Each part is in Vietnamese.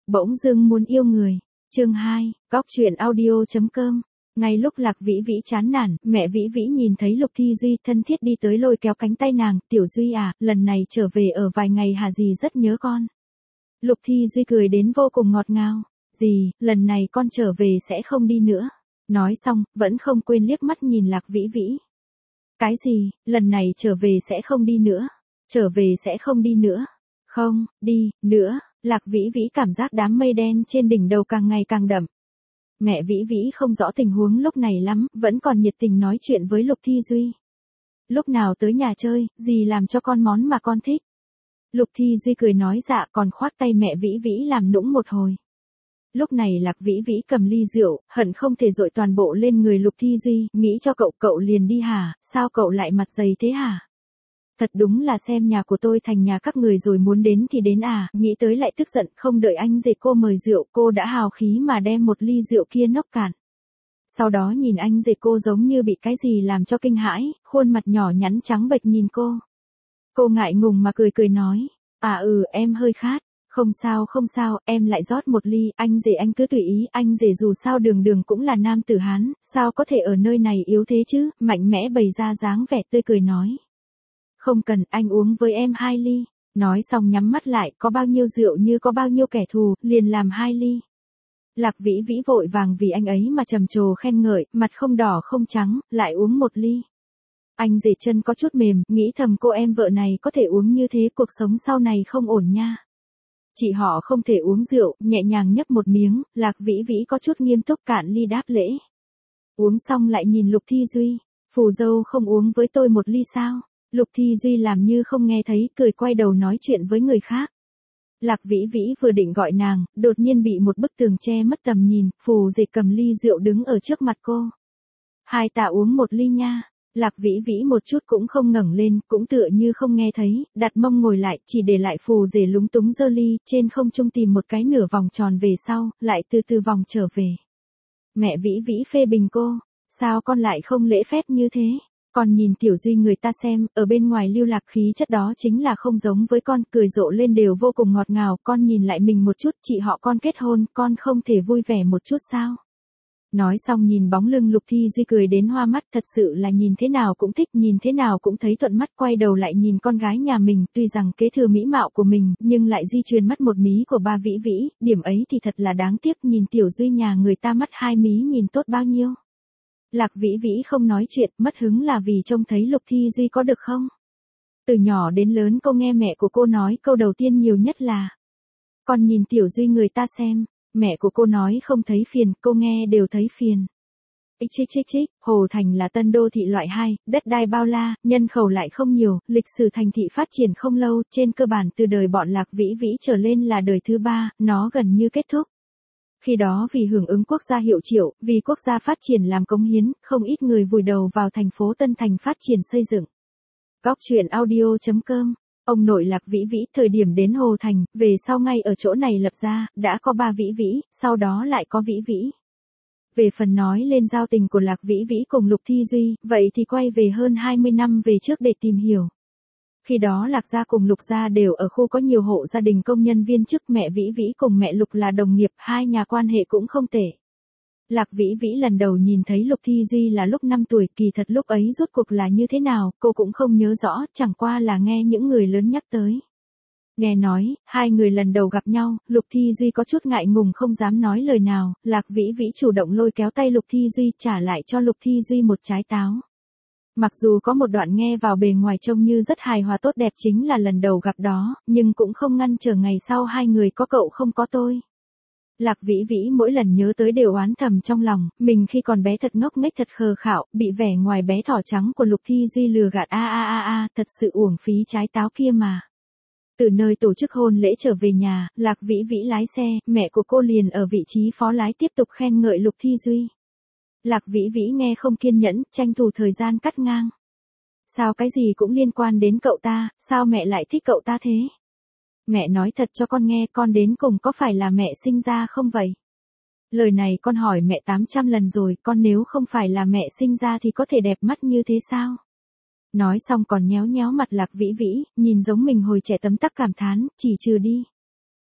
bỗng dưng muốn yêu người. Chương 2, góc truyện audio.com. Ngay lúc Lạc Vĩ Vĩ chán nản, mẹ Vĩ Vĩ nhìn thấy Lục Thi Duy thân thiết đi tới lôi kéo cánh tay nàng, "Tiểu Duy à, lần này trở về ở vài ngày hả, dì rất nhớ con." Lục Thi Duy cười đến vô cùng ngọt ngào, "Dì, lần này con trở về sẽ không đi nữa." Nói xong, vẫn không quên liếc mắt nhìn Lạc Vĩ Vĩ. "Cái gì, lần này trở về sẽ không đi nữa? Trở về sẽ không đi nữa?" "Không, đi, nữa." Lạc Vĩ Vĩ cảm giác đám mây đen trên đỉnh đầu càng ngày càng đậm. Mẹ Vĩ Vĩ không rõ tình huống lúc này lắm, vẫn còn nhiệt tình nói chuyện với Lục Thi Duy. "Lúc nào tới nhà chơi, dì làm cho con món mà con thích." Lục Thi Duy cười nói dạ, còn khoác tay mẹ Vĩ Vĩ làm nũng một hồi. Lúc này Lạc Vĩ Vĩ cầm ly rượu, hận không thể dội toàn bộ lên người Lục Thi Duy, "Nghĩ cho cậu liền đi hả, sao cậu lại mặt dày thế hả? Thật đúng là xem nhà của tôi thành nhà các người rồi muốn đến thì đến à." Nghĩ tới lại tức giận, không đợi anh rể cô mời rượu, cô đã hào khí mà đem một ly rượu kia nốc cạn. Sau đó nhìn anh rể cô giống như bị cái gì làm cho kinh hãi, khuôn mặt nhỏ nhắn trắng bệch nhìn cô. Cô ngại ngùng mà cười nói, em hơi khát." Không sao, em lại rót một ly, anh rể anh cứ tùy ý, anh rể dù sao đường cũng là nam tử Hán, sao có thể ở nơi này yếu thế chứ." Mạnh mẽ bày ra dáng vẻ tươi cười nói. "Không cần, anh uống với em 2 ly." Nói xong nhắm mắt lại, có bao nhiêu rượu như có bao nhiêu kẻ thù, liền làm 2 ly. Lạc Vĩ Vĩ vội vàng vì anh ấy mà trầm trồ khen ngợi, mặt không đỏ không trắng, lại uống 1 ly. Anh rể chân có chút mềm, nghĩ thầm cô em vợ này có thể uống như thế, cuộc sống sau này không ổn nha. Chị họ không thể uống rượu, nhẹ nhàng nhấp một miếng, Lạc Vĩ Vĩ có chút nghiêm túc cạn ly đáp lễ. Uống xong lại nhìn Lục Thi Duy, "Phù dâu không uống với tôi 1 ly sao?" Lục Thi Duy làm như không nghe thấy, cười quay đầu nói chuyện với người khác. Lạc Vĩ Vĩ vừa định gọi nàng, đột nhiên bị một bức tường che mất tầm nhìn, Phù rể cầm ly rượu đứng ở trước mặt cô. "Hai ta uống 1 ly nha." Lạc Vĩ Vĩ một chút cũng không ngẩng lên, cũng tựa như không nghe thấy, đặt mông ngồi lại, chỉ để lại Phù rể lúng túng giơ ly, trên không trung tìm một cái nửa vòng tròn về sau, lại từ từ vòng trở về. Mẹ Vĩ Vĩ phê bình cô, "Sao con lại không lễ phép như thế? Con nhìn Tiểu Duy người ta xem, ở bên ngoài lưu lạc khí chất đó chính là không giống với con." Cười rộ lên đều vô cùng ngọt ngào, "Con nhìn lại mình một chút, chị họ con kết hôn, con không thể vui vẻ một chút sao?" Nói xong nhìn bóng lưng Lục Thi Duy cười đến hoa mắt, thật sự là nhìn thế nào cũng thích, nhìn thế nào cũng thấy thuận mắt. Quay đầu lại nhìn con gái nhà mình, tuy rằng kế thừa mỹ mạo của mình, nhưng lại di truyền mắt 1 mí của ba Vĩ Vĩ, điểm ấy thì thật là đáng tiếc. Nhìn Tiểu Duy nhà người ta mắt 2 mí nhìn tốt bao nhiêu. Lạc Vĩ Vĩ không nói chuyện, mất hứng là vì trông thấy Lục Thi Duy có được không? Từ nhỏ đến lớn cô nghe mẹ của cô nói câu đầu tiên nhiều nhất là, "Con nhìn Tiểu Duy người ta xem." Mẹ của cô nói không thấy phiền, cô nghe đều thấy phiền. Hồ Thành là tân đô thị loại 2, đất đai bao la, nhân khẩu lại không nhiều, lịch sử thành thị phát triển không lâu, trên cơ bản từ đời bọn Lạc Vĩ Vĩ trở lên là đời thứ 3, nó gần như kết thúc. Khi đó vì hưởng ứng quốc gia hiệu triệu, vì quốc gia phát triển làm cống hiến, không ít người vùi đầu vào thành phố Tân Thành phát triển xây dựng. Góc truyện audio.com. Ông nội Lạc Vĩ Vĩ thời điểm đến Hồ Thành, về sau ngay ở chỗ này lập ra, đã có 3 Vĩ Vĩ, sau đó lại có Vĩ Vĩ. Về phần nói lên giao tình của Lạc Vĩ Vĩ cùng Lục Thi Duy, vậy thì quay về hơn 20 năm về trước để tìm hiểu. Khi đó Lạc gia cùng Lục gia đều ở khu có nhiều hộ gia đình công nhân viên chức, mẹ Vĩ Vĩ cùng mẹ Lục là đồng nghiệp, hai nhà quan hệ cũng không tệ. Lạc Vĩ Vĩ lần đầu nhìn thấy Lục Thi Duy là lúc 5 tuổi, kỳ thật lúc ấy rốt cuộc là như thế nào, cô cũng không nhớ rõ, chẳng qua là nghe những người lớn nhắc tới. Nghe nói, 2 người lần đầu gặp nhau, Lục Thi Duy có chút ngại ngùng không dám nói lời nào, Lạc Vĩ Vĩ chủ động lôi kéo tay Lục Thi Duy, trả lại cho Lục Thi Duy một trái táo. Mặc dù có một đoạn nghe vào bề ngoài trông như rất hài hòa tốt đẹp chính là lần đầu gặp đó, nhưng cũng không ngăn trở ngày sau 2 người có cậu không có tôi. Lạc Vĩ Vĩ mỗi lần nhớ tới đều oán thầm trong lòng, mình khi còn bé thật ngốc nghếch thật khờ khạo, bị vẻ ngoài bé thỏ trắng của Lục Thi Duy lừa gạt thật sự uổng phí trái táo kia mà. Từ nơi tổ chức hôn lễ trở về nhà, Lạc Vĩ Vĩ lái xe, mẹ của cô liền ở vị trí phó lái tiếp tục khen ngợi Lục Thi Duy. Lạc Vĩ Vĩ nghe không kiên nhẫn, tranh thủ thời gian cắt ngang. "Sao cái gì cũng liên quan đến cậu ta, sao mẹ lại thích cậu ta thế? Mẹ nói thật cho con nghe, con đến cùng có phải là mẹ sinh ra không vậy? Lời này con hỏi mẹ 800 lần rồi, con nếu không phải là mẹ sinh ra thì có thể đẹp mắt như thế sao?" Nói xong còn nhéo nhéo mặt Lạc Vĩ Vĩ, nhìn giống mình hồi trẻ tấm tắc cảm thán, "Chỉ trừ đi.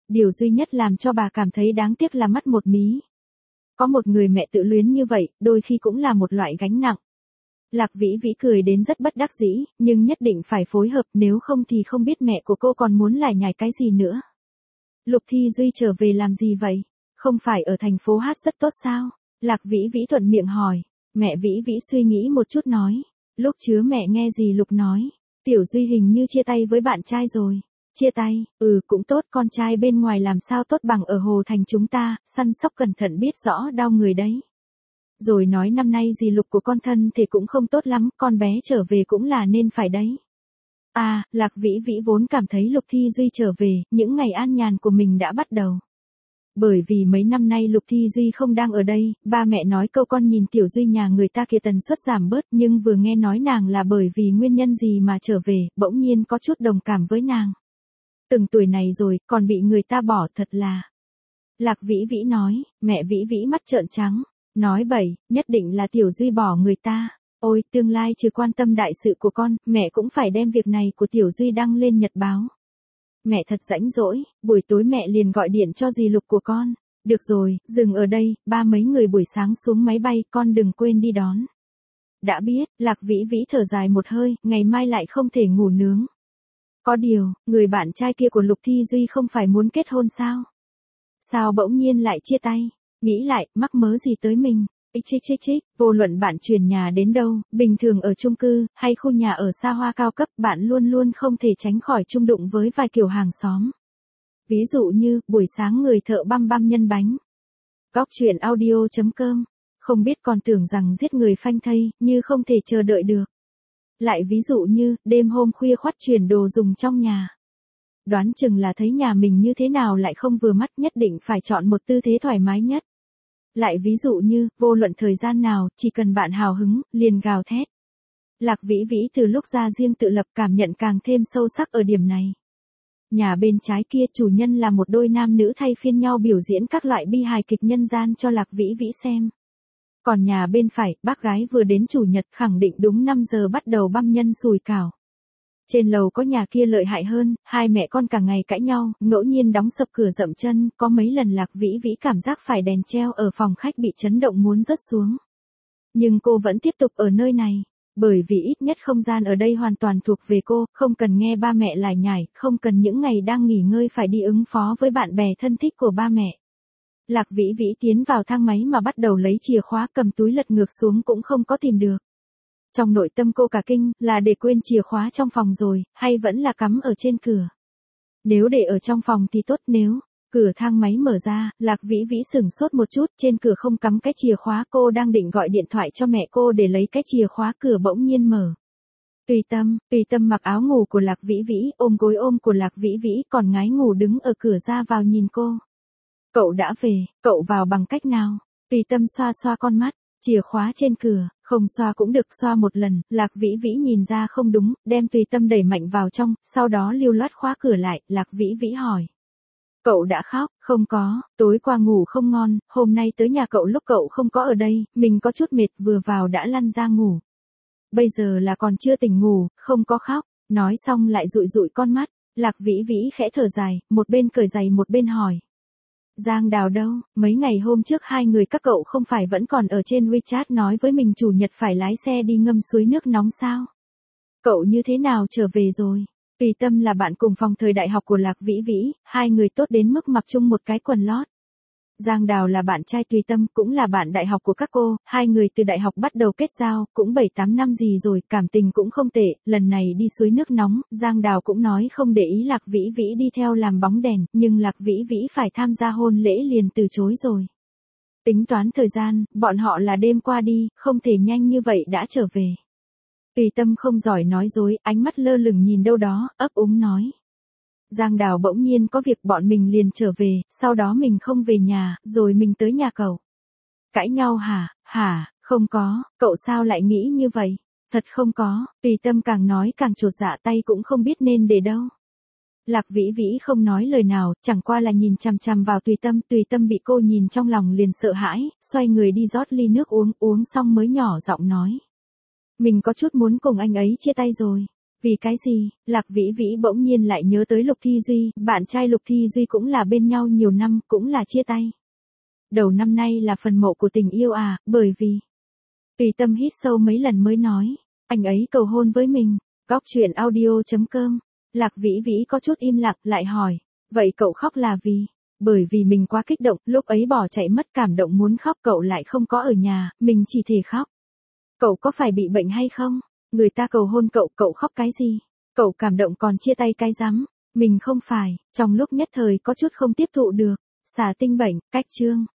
Điều duy nhất làm cho bà cảm thấy đáng tiếc là mắt một mí. Có một người mẹ tự luyến như vậy, đôi khi cũng là một loại gánh nặng. Lạc Vĩ Vĩ cười đến rất bất đắc dĩ, nhưng nhất định phải phối hợp, nếu không thì không biết mẹ của cô còn muốn lải nhải cái gì nữa. Lục Thi Duy trở về làm gì vậy? Không phải ở thành phố hát rất tốt sao? Lạc Vĩ Vĩ thuận miệng hỏi. Mẹ Vĩ Vĩ suy nghĩ một chút nói. Lúc chứa mẹ nghe gì Lục nói. Tiểu Duy hình như chia tay với bạn trai rồi. Chia tay, cũng tốt, con trai bên ngoài làm sao tốt bằng ở Hồ Thành chúng ta, săn sóc cẩn thận biết rõ đau người đấy. Rồi nói năm nay dì Lục của con thân thì cũng không tốt lắm, con bé trở về cũng là nên phải đấy. À, Lạc Vĩ Vĩ vốn cảm thấy Lục Thi Duy trở về, những ngày an nhàn của mình đã bắt đầu. Bởi vì mấy năm nay Lục Thi Duy không đang ở đây, ba mẹ nói câu con nhìn Tiểu Duy nhà người ta kia tần suất giảm bớt, nhưng vừa nghe nói nàng là bởi vì nguyên nhân gì mà trở về, bỗng nhiên có chút đồng cảm với nàng. Từng tuổi này rồi, còn bị người ta bỏ thật là. Lạc Vĩ Vĩ nói, mẹ Vĩ Vĩ mắt trợn trắng, nói bậy, nhất định là Tiểu Duy bỏ người ta. Ôi, tương lai trừ quan tâm đại sự của con, mẹ cũng phải đem việc này của Tiểu Duy đăng lên nhật báo. Mẹ thật rãnh rỗi, buổi tối mẹ liền gọi điện cho dì Lục của con. Được rồi, dừng ở đây, ba mấy người buổi sáng xuống máy bay, con đừng quên đi đón. Đã biết, Lạc Vĩ Vĩ thở dài một hơi, ngày mai lại không thể ngủ nướng. Có điều, người bạn trai kia của Lục Thi Duy không phải muốn kết hôn sao? Sao bỗng nhiên lại chia tay? Nghĩ lại, mắc mớ gì tới mình? Chích, vô luận bạn chuyển nhà đến đâu, bình thường ở chung cư, hay khu nhà ở xa hoa cao cấp, bạn luôn luôn không thể tránh khỏi chung đụng với vài kiểu hàng xóm. Ví dụ như, buổi sáng người thợ băm nhân bánh. Góc truyện audio.com. Không biết còn tưởng rằng giết người phanh thây, như không thể chờ đợi được. Lại ví dụ như, đêm hôm khuya khoắt chuyển đồ dùng trong nhà. Đoán chừng là thấy nhà mình như thế nào lại không vừa mắt, nhất định phải chọn một tư thế thoải mái nhất. Lại ví dụ như, vô luận thời gian nào, chỉ cần bạn hào hứng, liền gào thét. Lạc Vĩ Vĩ từ lúc ra riêng tự lập cảm nhận càng thêm sâu sắc ở điểm này. Nhà bên trái kia chủ nhân là một đôi nam nữ thay phiên nhau biểu diễn các loại bi hài kịch nhân gian cho Lạc Vĩ Vĩ xem. Còn nhà bên phải, bác gái vừa đến chủ nhật khẳng định đúng 5 giờ bắt đầu băm nhân sùi cảo. Trên lầu có nhà kia lợi hại hơn, hai mẹ con cả ngày cãi nhau, ngẫu nhiên đóng sập cửa dậm chân, có mấy lần Lạc Vĩ Vĩ cảm giác phải đèn treo ở phòng khách bị chấn động muốn rớt xuống. Nhưng cô vẫn tiếp tục ở nơi này, bởi vì ít nhất không gian ở đây hoàn toàn thuộc về cô, không cần nghe ba mẹ lải nhải, không cần những ngày đang nghỉ ngơi phải đi ứng phó với bạn bè thân thích của ba mẹ. Lạc Vĩ Vĩ tiến vào thang máy mà bắt đầu lấy chìa khóa, cầm túi lật ngược xuống cũng không có tìm được. Trong nội tâm cô cả kinh, là để quên chìa khóa trong phòng rồi, hay vẫn là cắm ở trên cửa. Nếu để ở trong phòng thì tốt, nếu cửa thang máy mở ra, Lạc Vĩ Vĩ sửng sốt một chút, trên cửa không cắm cái chìa khóa, cô đang định gọi điện thoại cho mẹ cô để lấy cái chìa khóa, cửa bỗng nhiên mở. Tùy Tâm mặc áo ngủ của Lạc Vĩ Vĩ, ôm gối ôm của Lạc Vĩ Vĩ, còn ngái ngủ đứng ở cửa ra vào nhìn cô. Cậu đã về, cậu vào bằng cách nào? Tùy Tâm xoa xoa con mắt, chìa khóa trên cửa, không xoa cũng được, xoa một lần, Lạc Vĩ Vĩ nhìn ra không đúng, đem Tùy Tâm đẩy mạnh vào trong, sau đó lưu loát khóa cửa lại, Lạc Vĩ Vĩ hỏi. Cậu đã khóc? Không có, tối qua ngủ không ngon, hôm nay tới nhà cậu lúc cậu không có ở đây, mình có chút mệt, vừa vào đã lăn ra ngủ. Bây giờ là còn chưa tỉnh ngủ, không có khóc, nói xong lại dụi dụi con mắt, Lạc Vĩ Vĩ khẽ thở dài, một bên cởi giày một bên hỏi. Giang Đào đâu, mấy ngày hôm trước hai người các cậu không phải vẫn còn ở trên WeChat nói với mình chủ nhật phải lái xe đi ngâm suối nước nóng sao? Cậu như thế nào trở về rồi? Tùy Tâm là bạn cùng phòng thời đại học của Lạc Vĩ Vĩ, hai người tốt đến mức mặc chung một cái quần lót. Giang Đào là bạn trai Tùy Tâm, cũng là bạn đại học của các cô, hai người từ đại học bắt đầu kết giao, cũng 7-8 năm gì rồi, cảm tình cũng không tệ, lần này đi suối nước nóng, Giang Đào cũng nói không để ý Lạc Vĩ Vĩ đi theo làm bóng đèn, nhưng Lạc Vĩ Vĩ phải tham gia hôn lễ liền từ chối rồi. Tính toán thời gian, bọn họ là đêm qua đi, không thể nhanh như vậy đã trở về. Tùy Tâm không giỏi nói dối, ánh mắt lơ lửng nhìn đâu đó, ấp úng nói. Giang Đào bỗng nhiên có việc bọn mình liền trở về, sau đó mình không về nhà, rồi mình tới nhà cậu. Cãi nhau hả, không có, cậu sao lại nghĩ như vậy? Thật không có, Tùy Tâm càng nói càng chột dạ, tay cũng không biết nên để đâu. Lạc Vĩ Vĩ không nói lời nào, chẳng qua là nhìn chằm chằm vào Tùy Tâm bị cô nhìn trong lòng liền sợ hãi, xoay người đi rót ly nước uống xong mới nhỏ giọng nói. Mình có chút muốn cùng anh ấy chia tay rồi. Vì cái gì? Lạc Vĩ Vĩ bỗng nhiên lại nhớ tới Lục Thi Duy, bạn trai Lục Thi Duy cũng là bên nhau nhiều năm, cũng là chia tay. Đầu năm nay là phần mộ của tình yêu à, bởi vì... Tùy Tâm hít sâu mấy lần mới nói, anh ấy cầu hôn với mình. Góc chuyện audio.com. Lạc Vĩ Vĩ có chút im lặng lại hỏi, vậy cậu khóc là vì? Bởi vì mình quá kích động, lúc ấy bỏ chạy mất cảm động muốn khóc, cậu lại không có ở nhà, mình chỉ thể khóc. Cậu có phải bị bệnh hay không? Người ta cầu hôn cậu, cậu khóc cái gì? Cậu cảm động còn chia tay cái rắm? Mình không phải, trong lúc nhất thời có chút không tiếp thụ được. Xả tinh bệnh, cách chương.